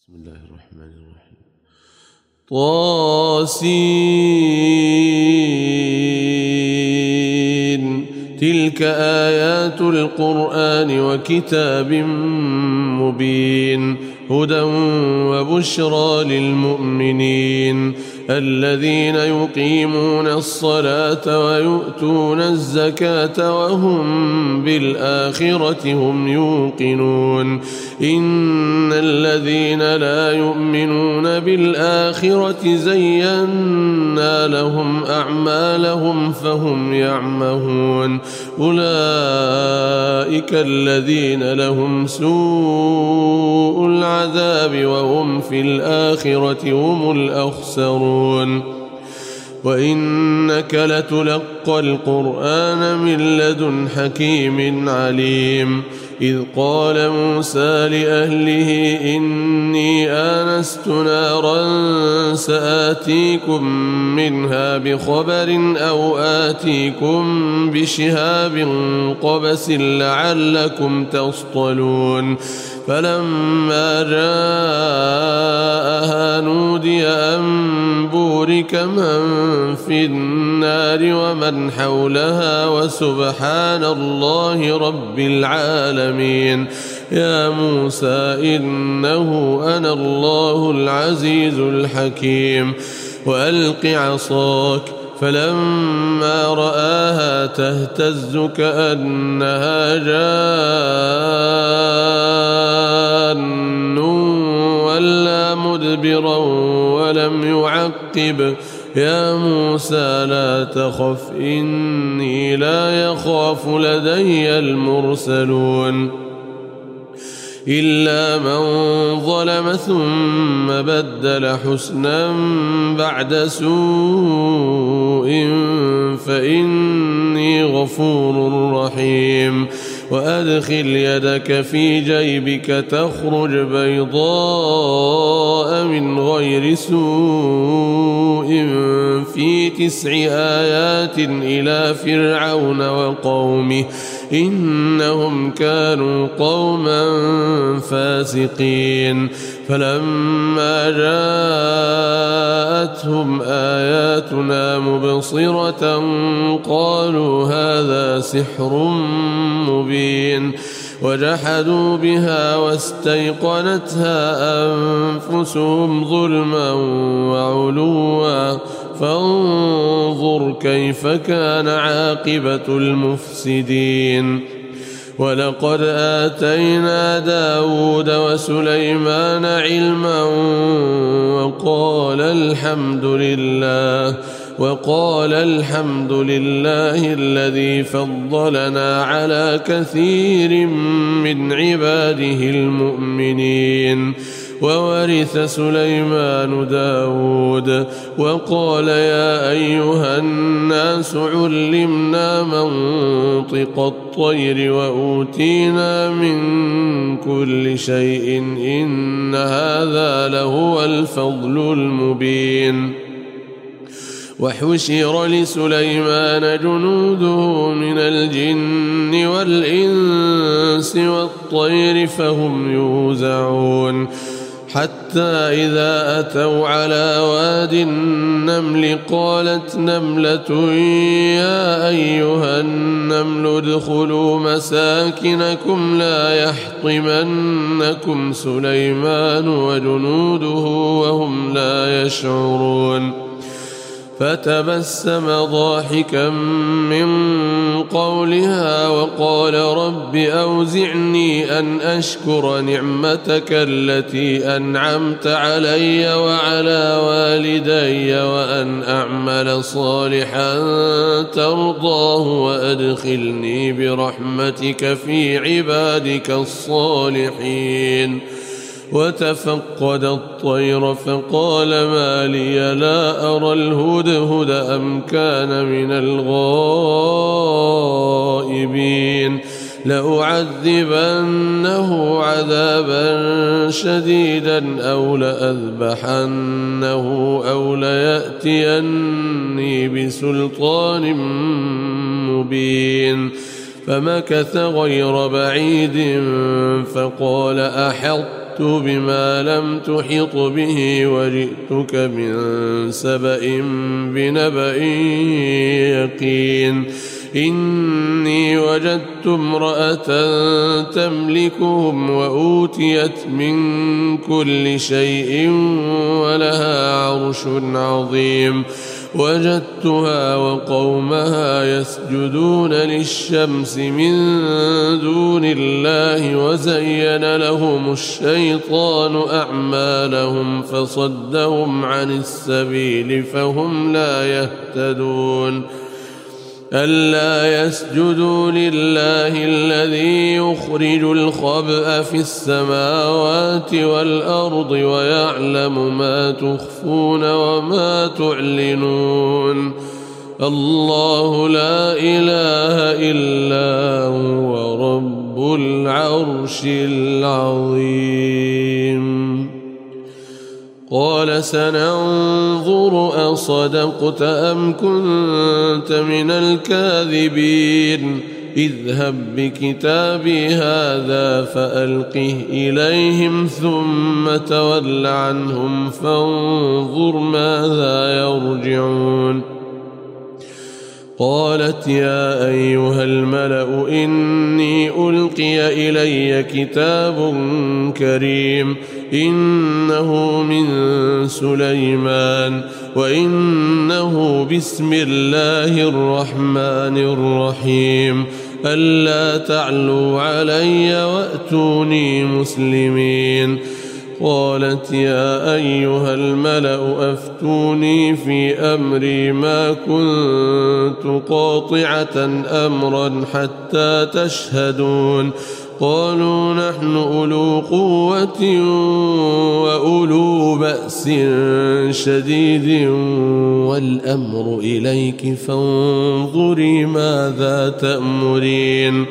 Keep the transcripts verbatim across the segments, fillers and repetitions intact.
بسم الله الرحمن الرحيم. طاسين تلك آيات القرآن وكتاب مبين هدى وبشرى للمؤمنين الذين يقيمون الصلاة ويؤتون الزكاة وهم بالآخرة هم يوقنون إن الذين لا يؤمنون بالآخرة زينا لهم أعمالهم فهم يعمهون أولئك الذين لهم سوء العذاب وهم في الآخرة هم الأخسرون. وإنك لتلقى القرآن من لدن حكيم عليم إذ قال موسى لأهله إني آنست نارا سآتيكم منها بخبر أو آتيكم بشهاب قبس لعلكم تصطلون فلما جاءها نودي أن بورك من في النار ومن حولها وسبحان الله رب العالمين يا موسى إنه أنا الله العزيز الحكيم وألق عصاك فلما رآها تهتز كأنها جان ولا مدبرا ولم يعقب يا موسى لا تخف إني لا يخاف لدي المرسلون إلا من ظلم ثم بدل حسنا بعد سوء فإني غفور رحيم وأدخل يدك في جيبك تخرج بيضاء من غير سوء في تسع آيات إلى فرعون وقومه إنهم كانوا قوما فاسقين فلما جاءتهم آياتنا مبصرة قالوا هذا سحر مبين وجحدوا بها واستيقنتها أنفسهم ظلما وعلوا فانظر كيف كان عاقبة المفسدين ولقد آتينا داود وسليمان علما وقال الحمد لله وقال الحمد لله الذي فضلنا على كثير من عباده المؤمنين وورث سليمان داود وقال يا أيها الناس علمنا منطق الطير وأوتينا من كل شيء إن هذا لهو الفضل المبين وحشر لسليمان جنوده من الجن والإنس والطير فهم يوزعون حتى إذا أتوا على واد النمل قالت نملة يا أيها النمل ادخلوا مساكنكم لا يحطمنكم سليمان وجنوده وهم لا يشعرون فتبسم ضاحكا من قولها وقال رب أوزعني أن أشكر نعمتك التي أنعمت علي وعلى والدي وأن أعمل صالحا ترضاه وأدخلني برحمتك في عبادك الصالحين وتفقد الطير فقال ما لي لا أرى الهدهد أم كان من الغائبين لأعذبنه عذابا شديدا أو لأذبحنه أو ليأتيني بسلطان مبين فمكث غير بعيد فقال أحط بما لم تحط به وجئتك من سبأ بنبأ يقين إني وجدت امرأة تملكهم وأوتيت من كل شيء ولها عرش عظيم وجدتها وقومها يسجدون للشمس من دون الله وزين لهم الشيطان أعمالهم فصدهم عن السبيل فهم لا يهتدون ألا يسجدوا لله الذي يخرج الخبأ في السماوات والأرض ويعلم ما تخفون وما تعلنون الله لا إله إلا هو رب العرش العظيم قال سننظر أصدقت أم كنت من الكاذبين اذهب بكتابي هذا فألقه إليهم ثم تول عنهم فانظر ماذا يرجعون قالت يا أيها الملأ إني ألقي إلي كتاب كريم إنه من سليمان وإنه بسم الله الرحمن الرحيم ألا تعلوا علي وأتوني مسلمين قالت يا أيها الملأ أفتوني في أمري ما كنت قاطعة أمرا حتى تشهدون قالوا نحن أولو قوة وأولو بأس شديد والأمر إليك فانظري ماذا تأمرين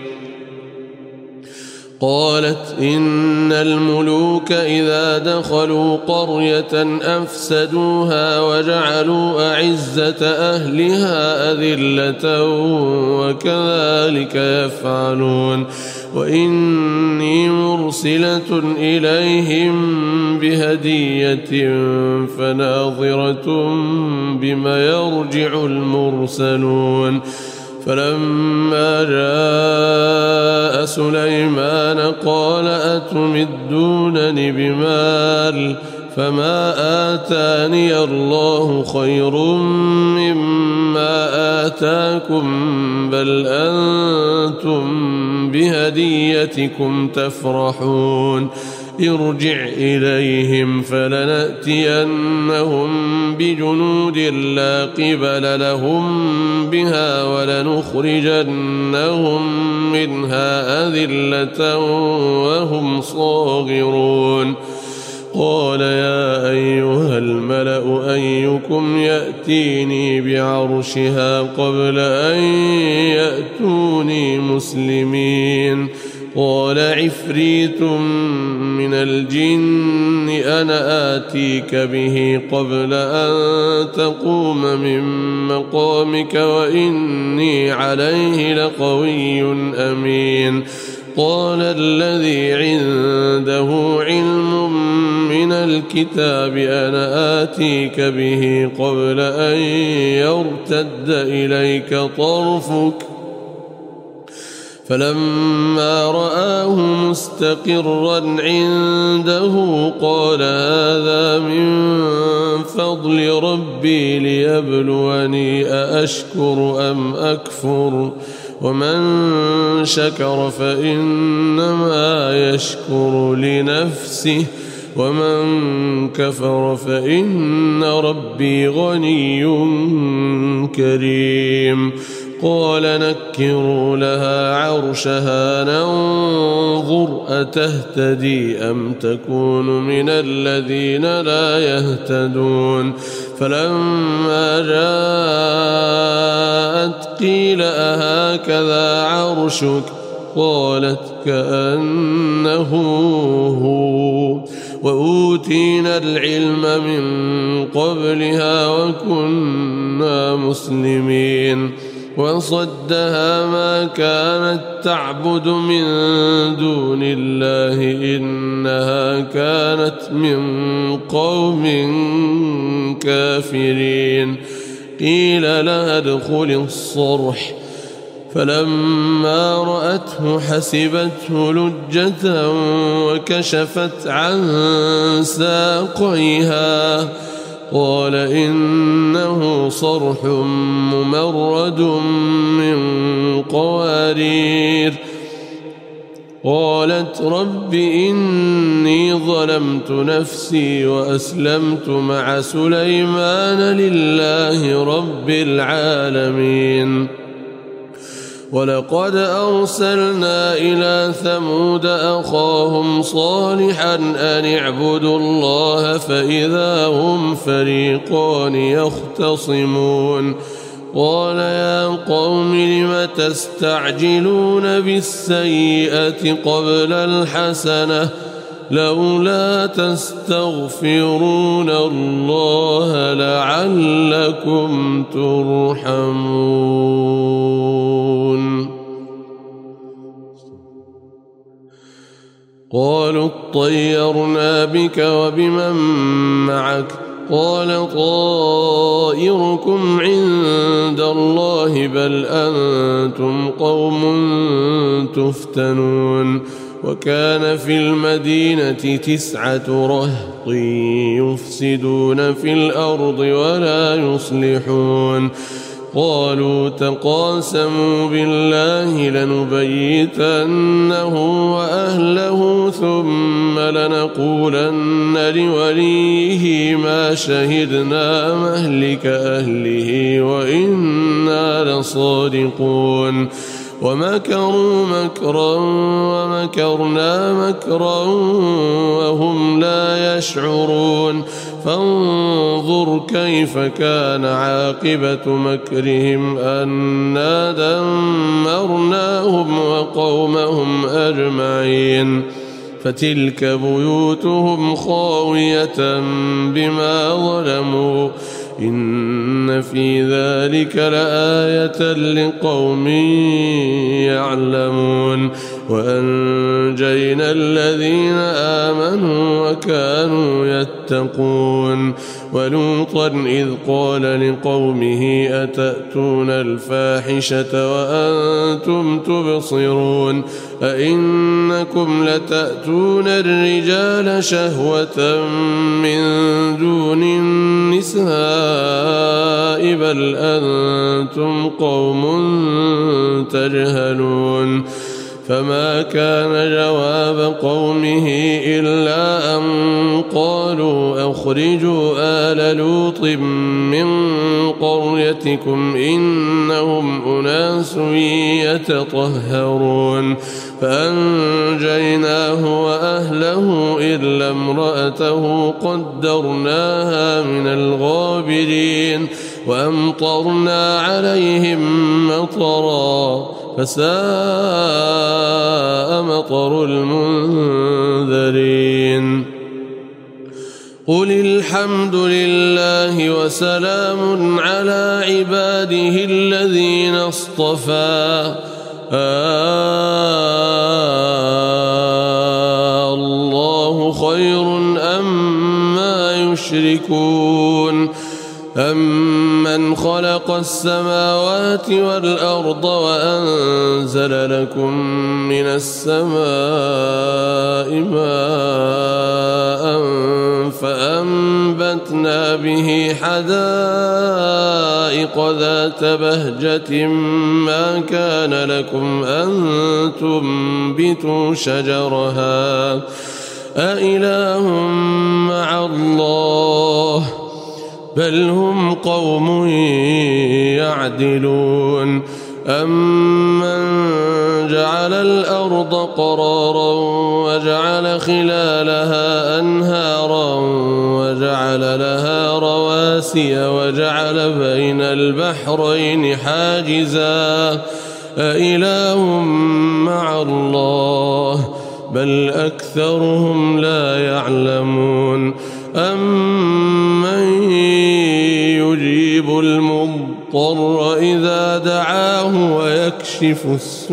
قالت إن الملوك إذا دخلوا قرية أفسدوها وجعلوا أعزة أهلها أذلة وكذلك يفعلون وإني مرسلة إليهم بهدية فناظرة بما يرجع المرسلون فلما جاء سليمان قال أتمدونني بمال فما آتاني الله خير مما آتاكم بل أنتم بهديتكم تفرحون ارجع إليهم فلنأتينهم بجنود لا قبل لهم بها ولنخرجنهم منها أذلة وهم صاغرون قال يا أيها الملأ أيكم يأتيني بعرشها قبل أن يأتوني مسلمين قال عفريت من الجن أنا آتيك به قبل أن تقوم من مقامك وإني عليه لقوي أمين قال الذي عنده علم من الكتاب أنا آتيك به قبل أن يرتد إليك طرفك فلما رآه مستقرا عنده قال هذا من فضل ربي ليبلوني أأشكر أم أكفر ومن شكر فإنما يشكر لنفسه ومن كفر فإن ربي غني كريم قال نكروا لها عرشها ننظر أتهتدي أم تكون من الذين لا يهتدون فلما جاءت قيل أهكذا عرشك قالت كأنه هو وأوتينا العلم من قبلها وكنا مسلمين وصدها ما كانت تعبد من دون الله إنها كانت من قوم كافرين. قيل لها ادخل الصرح فلما رأته حسبته لجة وكشفت عن ساقيها قال إنه صرح ممرد من قوارير. قالت رب إني ظلمت نفسي وأسلمت مع سليمان لله رب العالمين. ولقد أرسلنا إلى ثمود أخاهم صالحا أن اعبدوا الله فإذا هم فريقان يختصمون. قال يا قوم لم تستعجلون بالسيئة قبل الحسنة لولا تستغفرون الله لعلكم ترحمون. قالوا اطيرنا بك وبمن معك قال طائركم عند الله بل أنتم قوم تفتنون. وكان في المدينة تسعة رهط يفسدون في الأرض ولا يصلحون. قالوا تقاسموا بالله لنبيتنه وأهله ثم لنقولن لوليه ما شهدنا مهلك أهله وإنا لصادقون. ومكروا مكرا ومكرنا مكرا وهم لا يشعرون. فانظر كيف كان عاقبة مكرهم أنا دمرناهم وقومهم أجمعين. فتلك بيوتهم خاوية بما ظلموا إن في ذلك لآية لقوم يعلمون. وأنجينا الذين آمنوا وكانوا يتقون. ولوطا إذ قال لقومه أتأتون الفاحشة وأنتم تبصرون أئنكم لتأتون الرجال شهوة من دون النساء بل أنتم قوم تجهلون. فما كان جواب قومه إلا أن قالوا أخرجوا آل لوط من قريتكم إنهم أناس يتطهرون. فأنجيناه وأهله إلا امرأته قدرناها من الغابرين وأمطرنا عليهم مطرا فساء مطر المنذرين. قل الحمد لله وسلام على عباده الذين اصطفى آه الله خير أما يشركون. أمن خلق السماوات والأرض وأنزل لكم من السماء ماء فأنبتنا به حدائق ذات بهجة ما كان لكم أن تنبتوا شجرها أإله مع الله بل هم قوم يعدلون. أمن جعل الأرض قرارا وجعل خلالها أنهارا وجعل لها رواسي وجعل بين البحرين حاجزا أإله مع الله بل أكثرهم لا يعلمون. أمن يجيب المضطر المضطر إذا دعاه ويكشف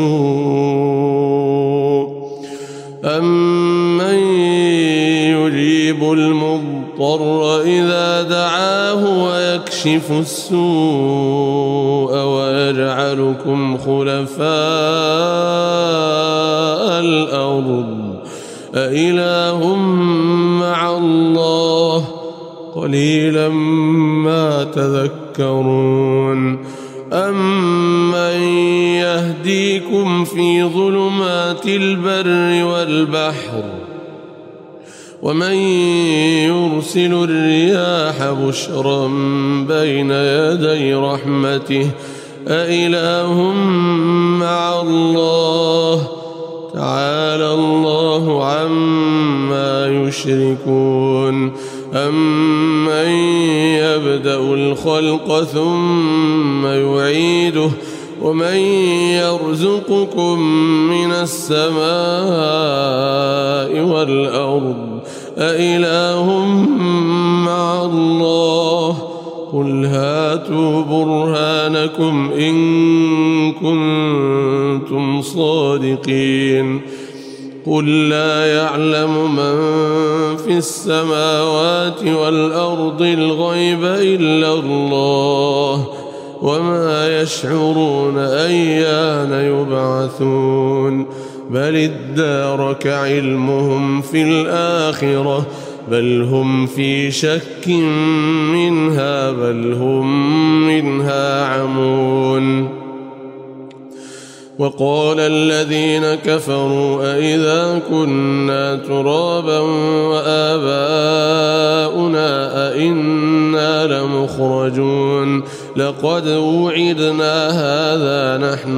السوء أمن يجيب المضطر إذا دعاه ويكشف السوء ويجعلكم خلفاء الأرض أإله مع الله قليلا ما تذكرون أمن يهديكم في ظلمات البر والبحر ومن يرسل الرياح بشرا بين يدي رحمته أإله مع الله تعالى الله عما يشركون أمن يبدأ الخلق ثم يعيده ومن يرزقكم من السماء والأرض أإله مع الله قل هاتوا برهانكم إن كنتم صادقين قل لا يعلم من في السماوات والأرض الغيب إلا الله وما يشعرون أيان يبعثون بل ادارك علمهم في الآخرة بل هم في شك منها بل هم منها عمون وقال الذين كفروا أئذا كنا ترابا وآباؤنا أئنا لمخرجون لقد وعدنا هذا نحن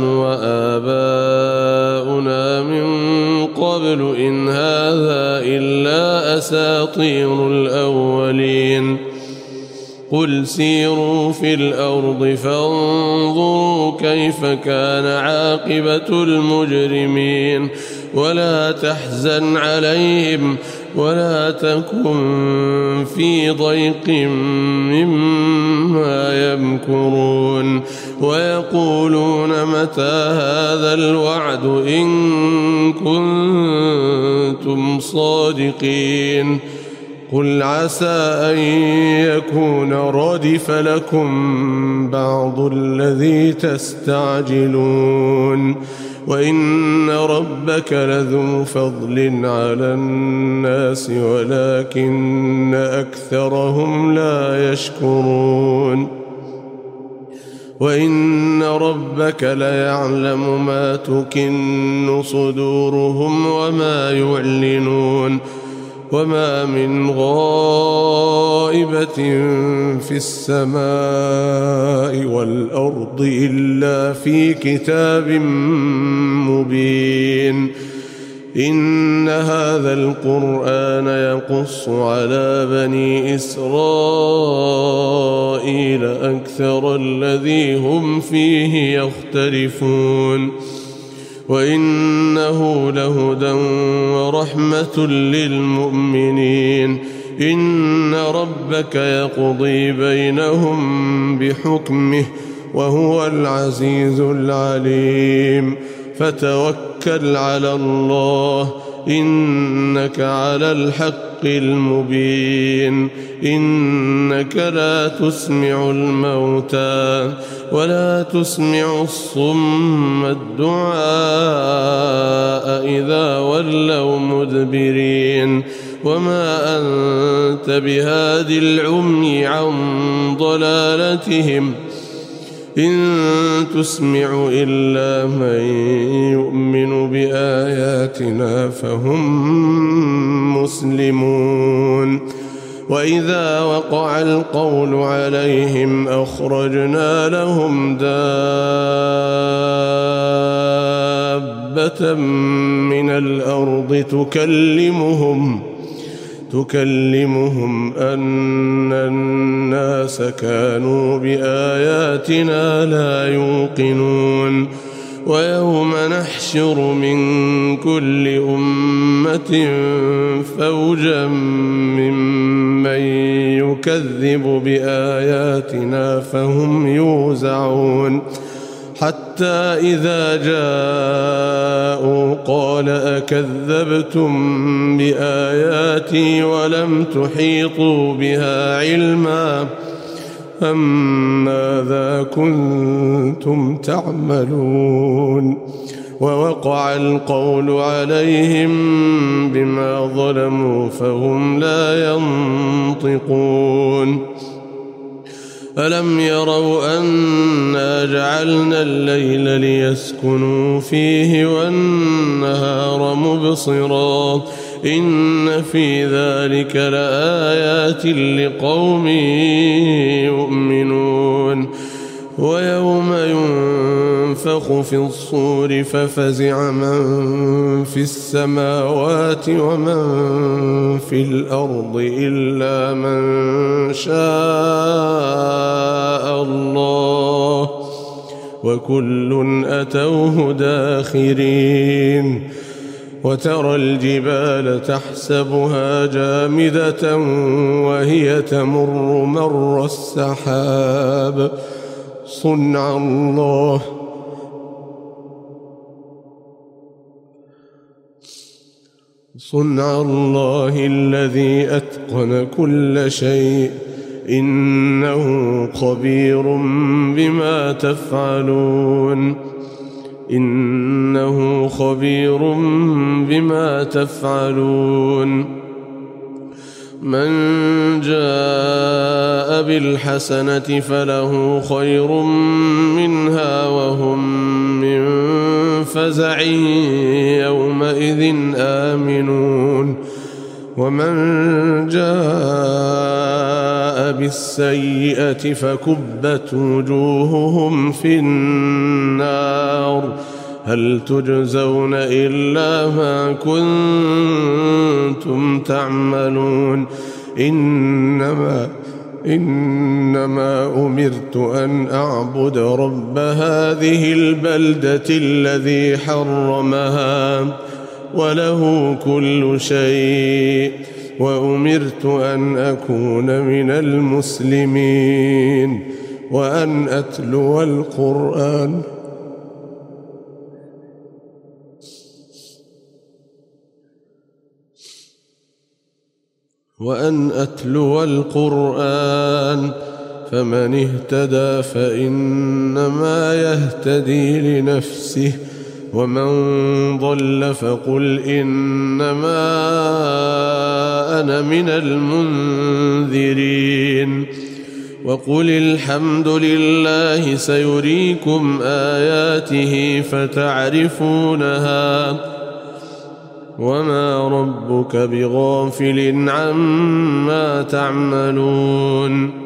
وآباؤنا من قبل إن هذا إلا أساطير الأولين قل سيروا في الأرض فانظروا كيف كان عاقبة المجرمين ولا تحزن عليهم ولا تكن في ضيق مما يمكرون ويقولون متى هذا الوعد إن كنتم صادقين قل عسى أن يكون ردف لكم بعض الذي تستعجلون وإن ربك لذو فضل على الناس ولكن أكثرهم لا يشكرون وإن ربك ليعلم ما تكن صدورهم وما يعلنون وما من غائبة في السماء والأرض إلا في كتاب مبين إن هذا القرآن يقص على بني إسرائيل أكثر الذي هم فيه يختلفون وإنه لهدى ورحمة للمؤمنين إن ربك يقضي بينهم بحكمه وهو العزيز العليم فتوكل على الله إنك على الحق المبين إنك لا تسمع الموتى ولا تسمع الصم الدعاء إذا ولوا مدبرين وما أنت بهاد العمي عن ضلالتهم إن تسمع إلا من يؤمن بآياتنا فهم مسلمون وإذا وقع القول عليهم أخرجنا لهم دابة من الأرض تكلمهم تكلمهم أن الناس كانوا بآياتنا لا يوقنون ويوم نحشر من كل أمة فوجا ممن يكذب بآياتنا فهم يوزعون حتى إذا جاءوا قال أكذبتم بآياتي ولم تحيطوا بها علما أم ماذا كنتم تعملون ووقع القول عليهم بما ظلموا فهم لا ينطقون ألم يروا أنا جعلنا الليل ليسكنوا فيه والنهار مبصرا إن في ذلك لآيات لقوم يؤمنون ويوم ينفخ في الصور ففزع من في السماوات ومن في الأرض إلا من شاء الله وكل أتوه داخرين وترى الجبال تحسبها جامدة وهي تمر مر السحاب صنع الله صنع الله الذي أتقن كل شيء إنه خبير بما تفعلون إنه خبير بما تفعلون من جاء بالحسنة فله خير منها وهم من فزع يومئذ آمنون ومن جاء بالسيئة فكبت وجوههم في النار هل تجزون إلا ما كنتم تعملون إنما إنما أمرت أن أعبد رب هذه البلدة الذي حرمها وله كل شيء وأمرت أن أكون من المسلمين وأن أتلو القرآن وأن أتلو القرآن فمن اهتدى فإنما يهتدي لنفسه ومن ضل فقل إنما أنا من المنذرين وقل الحمد لله سيريكم آياته فتعرفونها وما ربك بغافل عما تعملون